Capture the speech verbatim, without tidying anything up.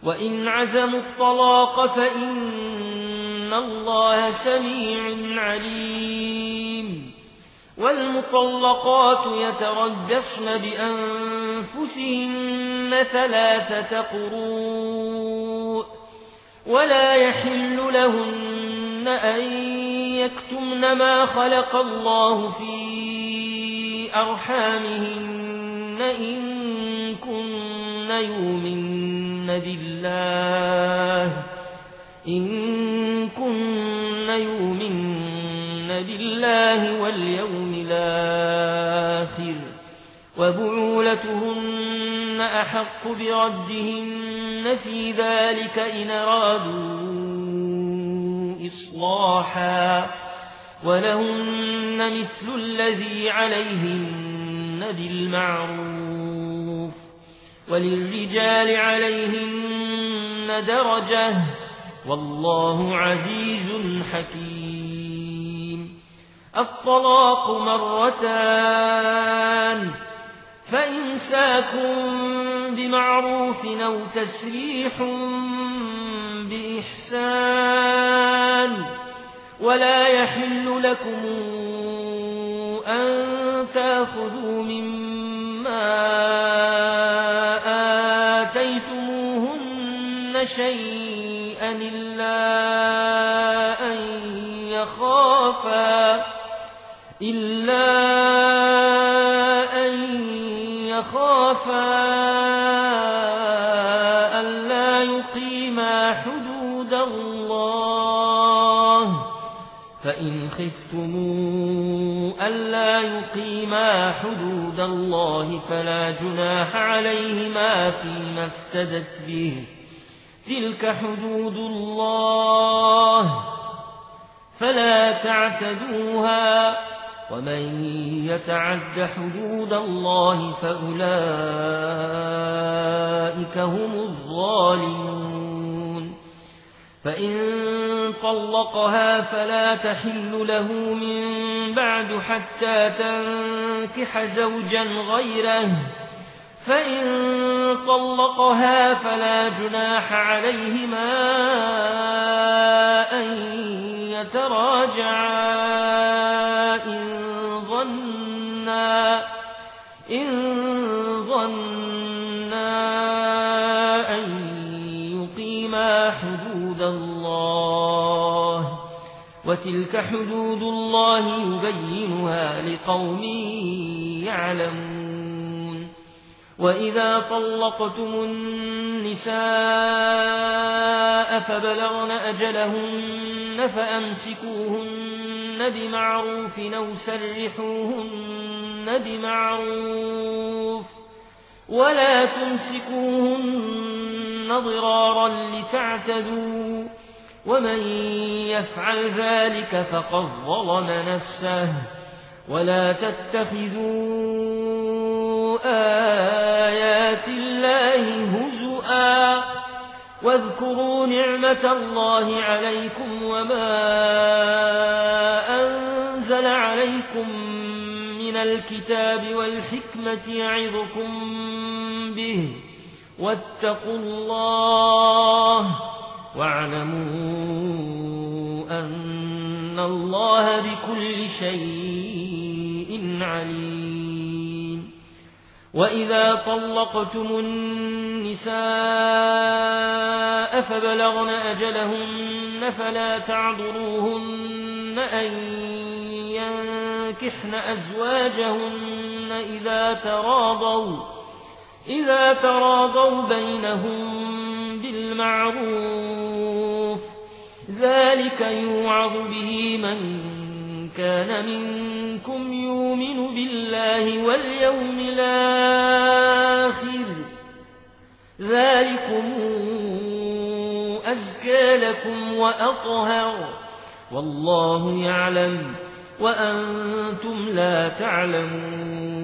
وإن عزموا الطلاق فإن الله سميع عليم والمطلقات يتربصن بأنفسهن ثلاثة قروء ولا يحل لهن أن يكتمن ما خلق الله في أرحامهن إن كن يؤمن بالله إن كن يؤمن بالله واليوم الآخر وبعولتهن أحق بردهن في ذلك إن أرادوا إصلاحا ولهن مثل الذي عليهن بالمعروف وللرجال عليهن درجة والله عزيز حكيم. الطلاق مرتان فإمساك بمعروف أو تسريح بإحسان ولا يحل لكم أن تأخذوا مما آتيتموهن شيئا إلا أن يخافا إلا أن يخافا ألا يقيما حدود الله فإن خفتموا ألا يقيما حدود الله فلا جناح عليهما فيما افتدت به تلك حدود الله فلا تعتدوها ومن يتعد حدود الله فأولئك هم الظالمون. فإن طلقها فلا تحل له من بعد حتى تنكح زوجا غيره فإن طلقها فلا جناح عليهما أن يتراجعا إن ظنا إن ظنا أن يقيما حدود الله وتلك حدود الله يبينها لقوم يعلمون. وإذا طلقتم النساء فبلغن أجلهن فأمسكوهن بمعروف أو سرحوهن بمعروف ولا تمسكوهن ضرارا لتعتدوا ومن يفعل ذلك فقد ظلم نفسه ولا تتخذوا آيات الله هزؤا واذكروا نعمة الله عليكم وما أنزل عليكم من الكتاب والحكمة يعظكم به واتقوا الله واعلموا أن الله بكل شيء عليم. وإذا طلقتم النساء فبلغن أجلهن فلا تعذروهن أن ينكحن أزواجهن إذا تراضوا إذا تراضوا بينهم بالمعروف ذلك يوعظ به من كان منكم يؤمن بالله واليوم الآخر ذلكم أزكى لكم وأطهر والله يعلم وأنتم لا تعلمون.